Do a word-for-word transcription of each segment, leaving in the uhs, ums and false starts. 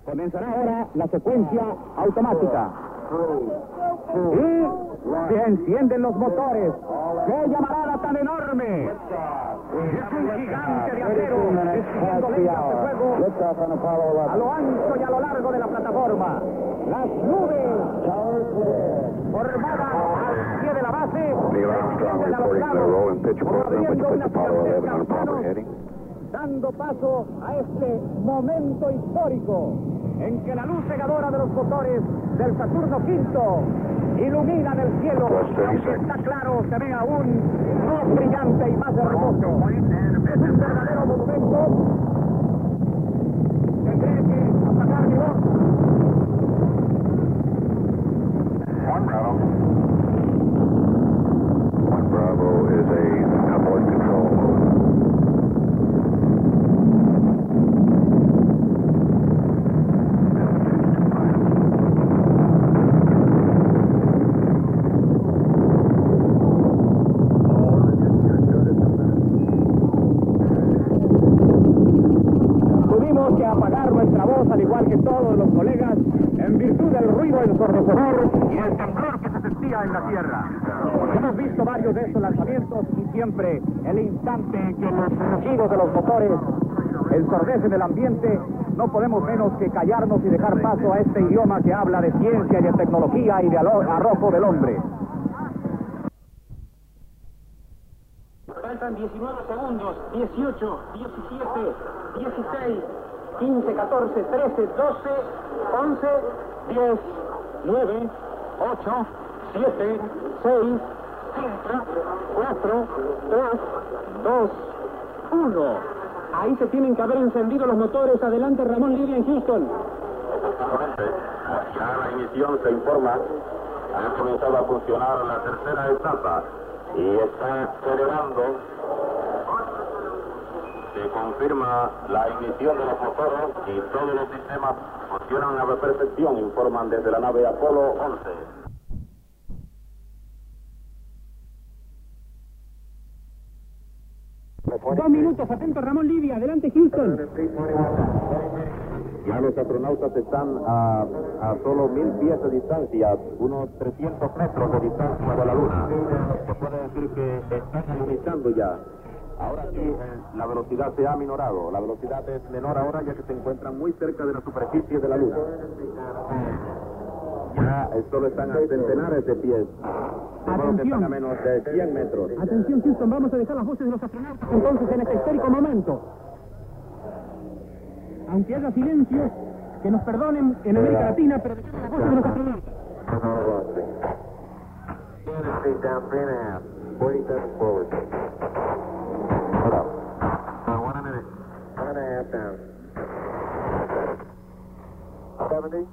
Comenzará ahora la secuencia automática. Y se encienden los motores. ¡Qué llamarada tan enorme! Es un gigante de acero destruyendo lenguas de fuego a lo ancho y a lo largo de la plataforma. Las nubes formadas al pie de la base se extienden a los lados, como abriendo unas gigantescas manos, dando paso a este momento histórico en que la luz cegadora de los motores del Saturno quinto iluminan el cielo, aunque está claro, se ve aún más brillante y más hermoso. Es un verdadero monumento. Tendré que apagar mi voz. One Bravo. One Bravo is a abort control mode. Tuvimos que apagar nuestra voz, al igual que todos los colegas, en virtud del ruido ensordecedor y el temblor que se sentía en la tierra. Hemos visto varios de estos lanzamientos y siempre el instante en que los rugidos de los motores ensordecen el ambiente, no podemos menos que callarnos y dejar paso a este idioma que habla de ciencia y de tecnología y de arrojo del hombre. Faltan diecinueve segundos, dieciocho, diecisiete, dieciséis, quince, catorce, trece, doce, once, diez, nueve, ocho, siete, seis, cinco, cuatro, tres, dos, uno. Ahí se tienen que haber encendido los motores. Adelante, Ramón Livia en Houston. Exactamente. Ya la ignición se informa. Ha comenzado a funcionar la tercera etapa y está acelerando. Se confirma la ignición de los motores y todos los sistemas funcionan a la perfección, informan desde la nave Apolo once. Dos minutos, atento Ramón Livia, adelante Houston. Ya los astronautas están a, a solo mil pies de distancia, unos trescientos metros de distancia de la Luna. Se puede decir que están agonizando ya. Ahora sí, eh, la velocidad se ha minorado. La velocidad es menor ahora ya que se encuentran muy cerca de la superficie de la Luna. Ya eh, solo están a centenares de pies. Atención. Que están a menos de cien metros. Atención Houston, vamos a dejar las voces de los astronautas entonces en este histórico momento. Aunque haya silencio, que nos perdonen en América Latina, pero dejamos las voces de los astronautas. Down three and a half. forty-seven forward. Hold up. Uh, one a minute. One and a half down. seventy.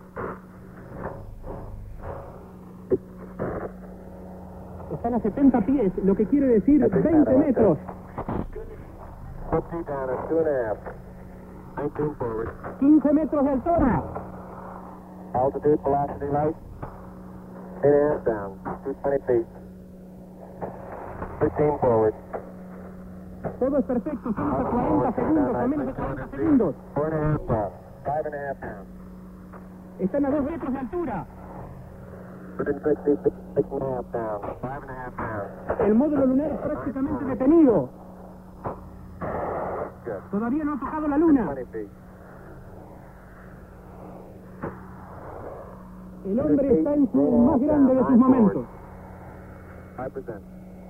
Están a setenta pies, lo que quiere decir veinte metros. fifty down at two and a half. nineteen forward. quince metros de altura. Altitude, velocity, light. eight and a half down. two hundred twenty feet. fifteen forward. Todo es perfecto, estamos a cuarenta segundos, a menos de cuarenta segundos. four and a half down. five and a half down. Están a dos metros de altura. one hundred sixty, six and a half down. five and a half down. El módulo lunar es prácticamente detenido. Good. Todavía no ha tocado la luna. twenty feet. El hombre está en su más grande de sus momentos. five percent.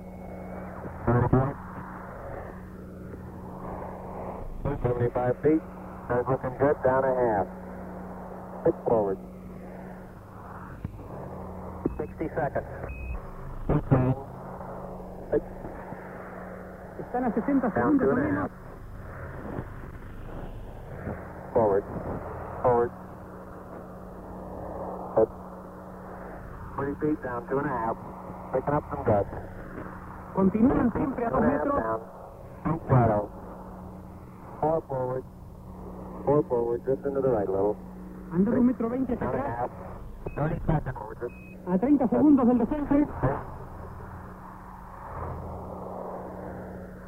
seventy-five feet. That's looking good. Down a half. Six forward. sixty seconds. Six. Están a sesenta Down segundos two o and a menos. half. Forward. Forward. Up. twenty feet down, two and a half. Picking up some guts. Continúan siempre a Two dos and a half metros. down. Two shadow. Four forward. Four forward, just into the right a little. Anda de un metro veinte hacia Down and a atrás. half. thirty seconds. Forward, just A treinta segundos del descenso.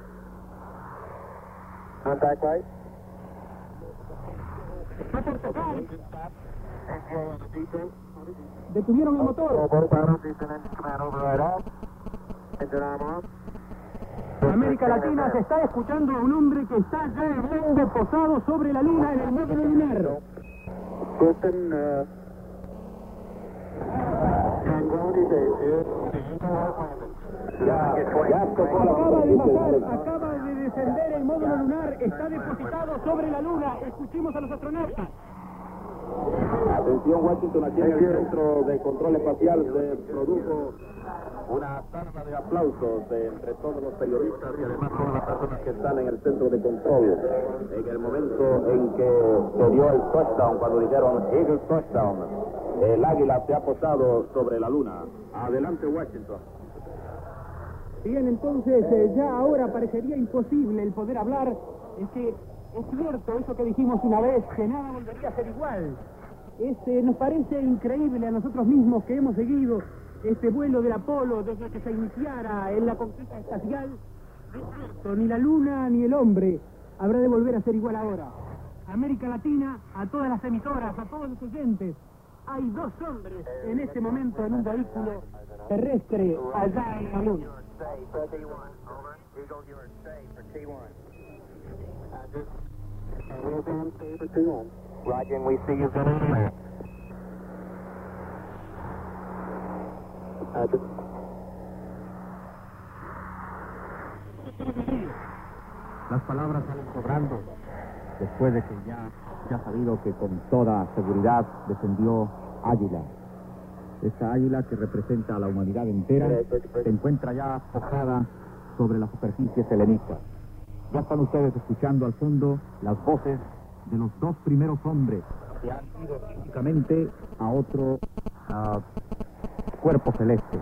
contact light. Está por tocar Detuvieron el motor. América Latina se está escuchando a un hombre que está ya hablando posado sobre la luna en el módulo lunar. Ya, ya tocó la Acaba de bajar, acaba de descender el módulo lunar, está depositado sobre la luna. Escuchemos a los astronautas. Atención, Washington, aquí en el Centro de Control Espacial se produjo una tanda de aplausos de entre todos los periodistas y además todas las personas que están en el centro de control. En el momento en que se dio el touchdown, cuando dijeron Eagle touchdown, el águila se ha posado sobre la luna. Adelante, Washington. Bien, entonces eh, ya ahora parecería imposible el poder hablar. Es que es cierto eso que dijimos una vez, que nada volvería a ser igual. Este, nos parece increíble a nosotros mismos que hemos seguido este vuelo del Apolo desde que se iniciara en la conquista espacial. No es cierto, ni la luna ni el hombre habrá de volver a ser igual ahora. América Latina, a todas las emisoras, a todos los oyentes, hay dos hombres en este momento en un vehículo terrestre allá en la luna. Roger, and we see you gentlemen. Las palabras salen sobrando después de que ya se ha sabido que con toda seguridad descendió Águila. Esta águila que representa a la humanidad entera se encuentra ya posada sobre la superficie selenita. Ya están ustedes escuchando al fondo las voces de los dos primeros hombres que han ido físicamente a otro uh, cuerpo celeste.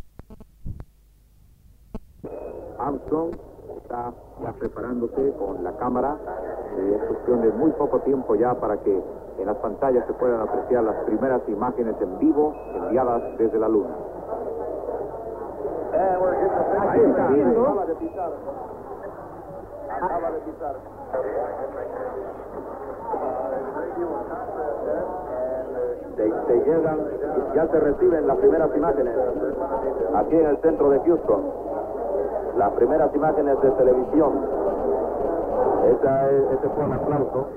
Armstrong está ya preparándose con la cámara y es cuestión de muy poco tiempo ya para que en las pantallas se puedan apreciar las primeras imágenes en vivo enviadas desde la luna. Aquí está viendo. Acaba de pisar. Acaba de pisar. Se, se llegan, ya se reciben las primeras imágenes aquí en el centro de Houston. Las primeras imágenes de televisión. Esa es, ese fue un aplauso.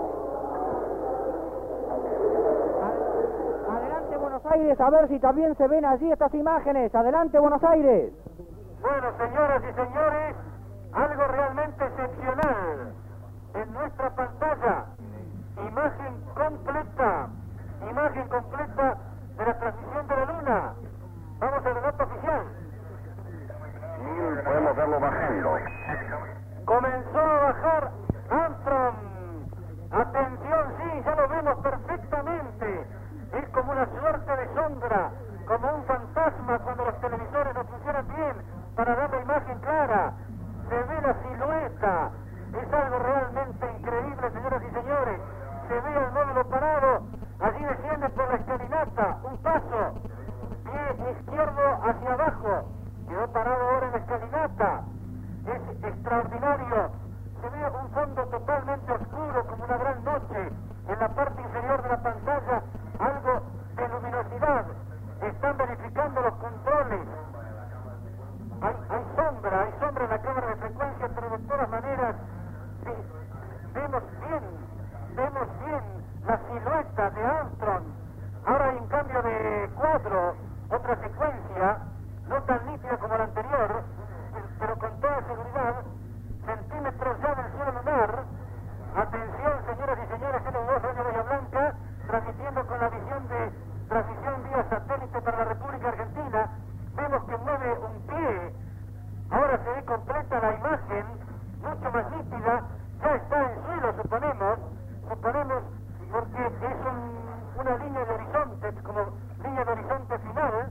Adelante, Buenos Aires, a ver si también se ven allí estas imágenes. Adelante, Buenos Aires. Bueno, señoras y señores, algo realmente excepcional. En nuestra pantalla, imagen completa, imagen completa de la transmisión de la luna. Vamos al relato oficial. Podemos verlo bajando. Comenzó a bajar Armstrong. Atención, sí, ya lo vemos perfectamente. Es como una suerte de sombra, como un fantasma cuando los televisores no funcionan bien para dar la imagen clara. Se ve la silueta. Es algo realmente increíble, señoras y señores. Se ve el módulo parado. Allí desciende por la escalinata. Un paso. Pie izquierdo hacia abajo. Quedó parado ahora en la escalinata. Es extraordinario. Se ve un fondo totalmente oscuro, como una gran noche. En la parte inferior de la pantalla, algo de luminosidad. Están verificando los controles. Hay, hay sombra, hay sombra en la cámara de frecuencia, pero de todas maneras, sí, vemos bien, vemos bien la silueta de Armstrong. Ahora hay un cambio de cuadro, otra secuencia, no tan nítida como la anterior, pero con toda seguridad, centímetros ya del cielo lunar. Atención, señoras y señores, N dos Radio Bahía Blanca, transmitiendo con la visión de transmisión vía satélite para la República Argentina. Vemos que mueve un pie. Ahora se ve completa la imagen, mucho más nítida. Ya está en suelo, suponemos, suponemos, porque es un, una línea de horizonte, como línea de horizonte final.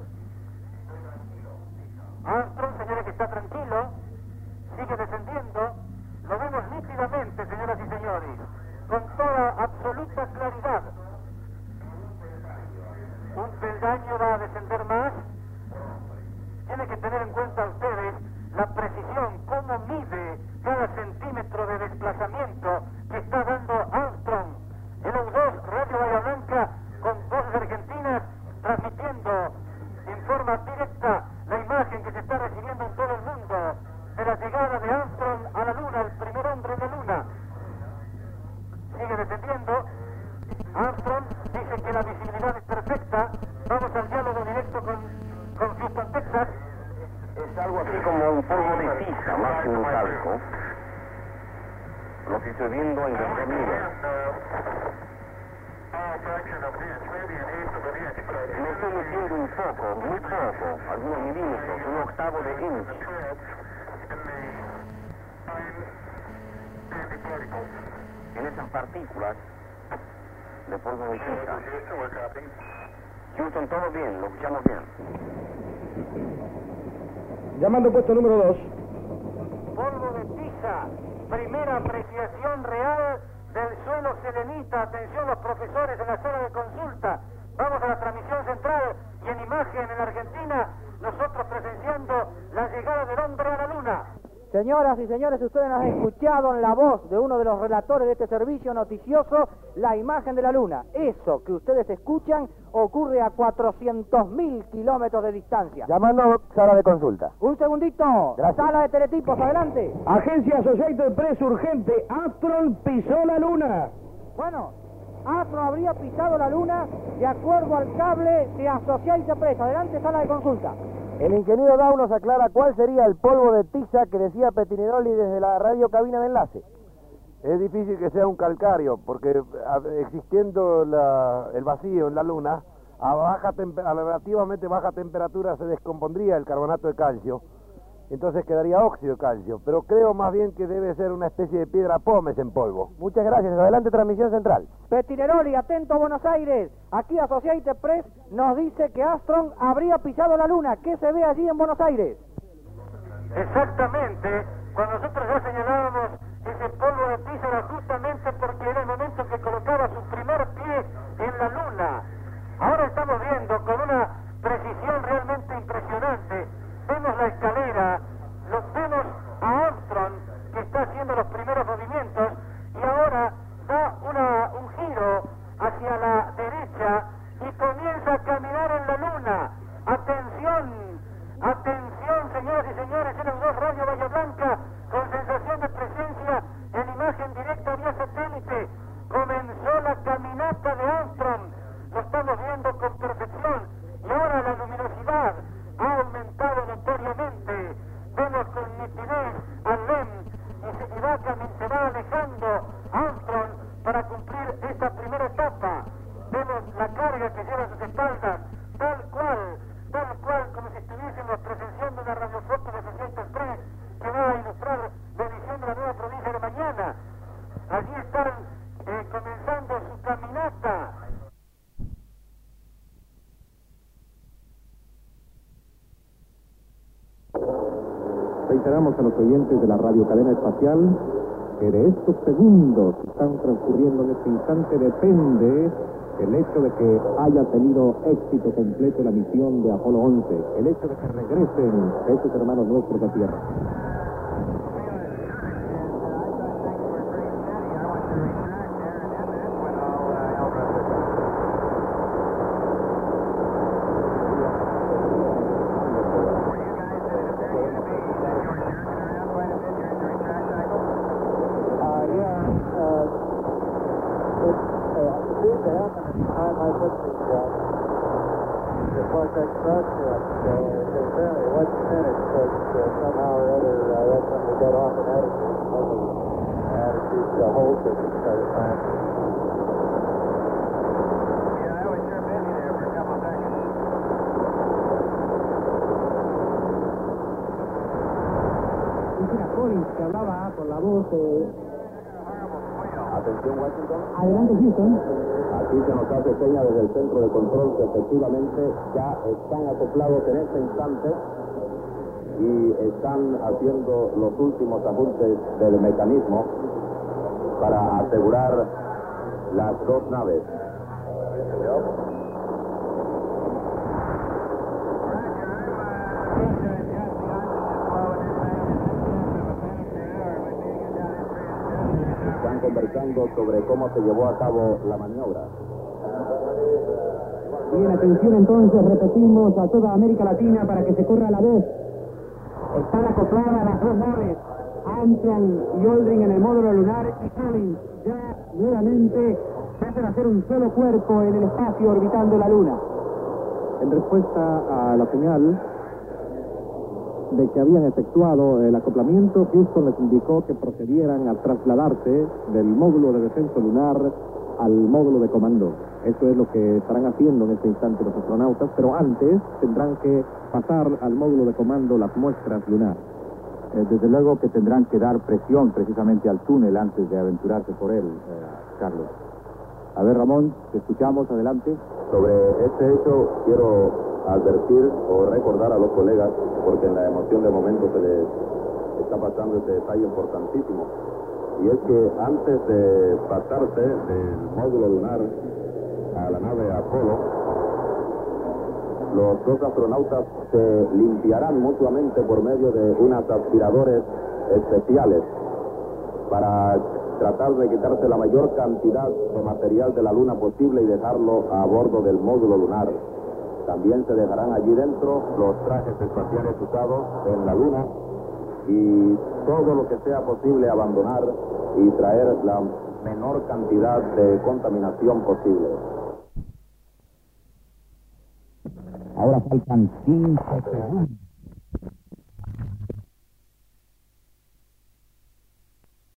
Armstrong, señores, que está tranquilo, sigue descendiendo. Lo vemos nítidamente, señoras y señores, con toda absoluta claridad. Un peldaño va a descender más. Tienen que tener en cuenta ustedes la precisión, cómo mide cada centímetro de desplazamiento que está dando Armstrong. El U dos Radio parece que la visibilidad es perfecta. Vamos al diálogo directo con, con Houston, Texas. Es algo así como un polvo de tiza, más que un calco. Lo que estoy viendo en grandes ligas. Me estoy metiendo un poco, muy poco, algunos milímetros, un octavo de inch. En esas partículas de polvo de tiza. Houston, todo bien, lo escuchamos bien. Llamando puesto número dos. Polvo de tiza, primera apreciación real del suelo selenita. Atención los profesores en la sala de consulta. Vamos a la transmisión central y en imagen en Argentina, nosotros presenciando la llegada del hombre a la luna. Señoras y señores, ustedes han escuchado en la voz de uno de los relatores de este servicio noticioso la imagen de la luna. Eso que ustedes escuchan ocurre a cuatrocientos mil kilómetros de distancia. Llamando sala de consulta. Un segundito. Gracias. Sala de teletipos, adelante. Agencia Associated Press urgente. Astron pisó la luna. Bueno, Astron habría pisado la luna de acuerdo al cable de Associated Press. Adelante, sala de consulta. El ingeniero Dow nos aclara cuál sería el polvo de tiza que decía Pettinelli desde la radio cabina de enlace. Es difícil que sea un calcario, porque existiendo la, el vacío en la Luna, a, baja a relativamente baja temperatura se descompondría el carbonato de calcio, entonces quedaría óxido de calcio, pero creo más bien que debe ser una especie de piedra pómez en polvo. Muchas gracias. Adelante, transmisión central. Pettinelli, atento a Buenos Aires. Aquí Associated Press nos dice que Armstrong habría pisado la luna. ¿Qué se ve allí en Buenos Aires? Exactamente. Cuando nosotros ya señalábamos ese polvo de tiza era justamente porque era el momento que colocaba su primer pie en la luna. Ahora estamos viendo con una precisión realmente impresionante. Vemos la escalera, los vemos a Armstrong que está haciendo los primeros movimientos y ahora da una, un giro hacia la derecha y comienza a caminar en la luna. Atención, atención señoras y señores, en el dos Radio Bahía Blanca con sensación de presencia en imagen directa vía satélite. Comenzó la caminata de Armstrong, lo estamos viendo con perfección y ahora la luminosidad ha aumentado notoriamente. Vemos con nitidez al L E M y se, y va, se va alejando Armstrong para cumplir esta primera etapa. Vemos la carga que lleva a sus espaldas, tal cual, tal cual como si estuviésemos presenciando una radiofoto de Associated Press que va a ilustrar la edición de la nueva provincia de mañana. Allí están eh, comenzando su caminata. Reiteramos a los oyentes de la radiocadena espacial que de estos segundos que están transcurriendo en este instante depende el hecho de que haya tenido éxito completo la misión de Apolo once, el hecho de que regresen estos hermanos nuestros de tierra. Que hablaba con la voz de... Atención, Washington. Adelante, Houston. Aquí se nos hace seña desde el centro de control que efectivamente ya están acoplados en este instante y están haciendo los últimos ajustes del mecanismo para asegurar las dos naves. Están conversando sobre cómo se llevó a cabo la maniobra. Bien, atención entonces, repetimos a toda América Latina para que se corra la voz. Están acopladas las dos naves, Armstrong y Aldrin en el módulo lunar y Collins ya nuevamente Tratan de hacer un solo cuerpo en el espacio orbitando la Luna. En respuesta a la señal de que habían efectuado el acoplamiento, Houston les indicó que procedieran a trasladarse del módulo de descenso lunar al módulo de comando. Eso es lo que estarán haciendo en este instante los astronautas, pero antes tendrán que pasar al módulo de comando las muestras lunares. Eh, desde luego que tendrán que dar presión precisamente al túnel antes de aventurarse por él, eh, Carlos. A ver, Ramón, te escuchamos, adelante. Sobre este hecho quiero advertir o recordar a los colegas, porque en la emoción de momento se les está pasando este detalle importantísimo, y es que antes de pasarse del módulo lunar a la nave Apolo, los dos astronautas se limpiarán mutuamente por medio de unos aspiradores especiales para tratar de quitarse la mayor cantidad de material de la Luna posible y dejarlo a bordo del módulo lunar. También se dejarán allí dentro los trajes espaciales usados en la Luna y todo lo que sea posible abandonar y traer la menor cantidad de contaminación posible. Ahora faltan cinco segundos.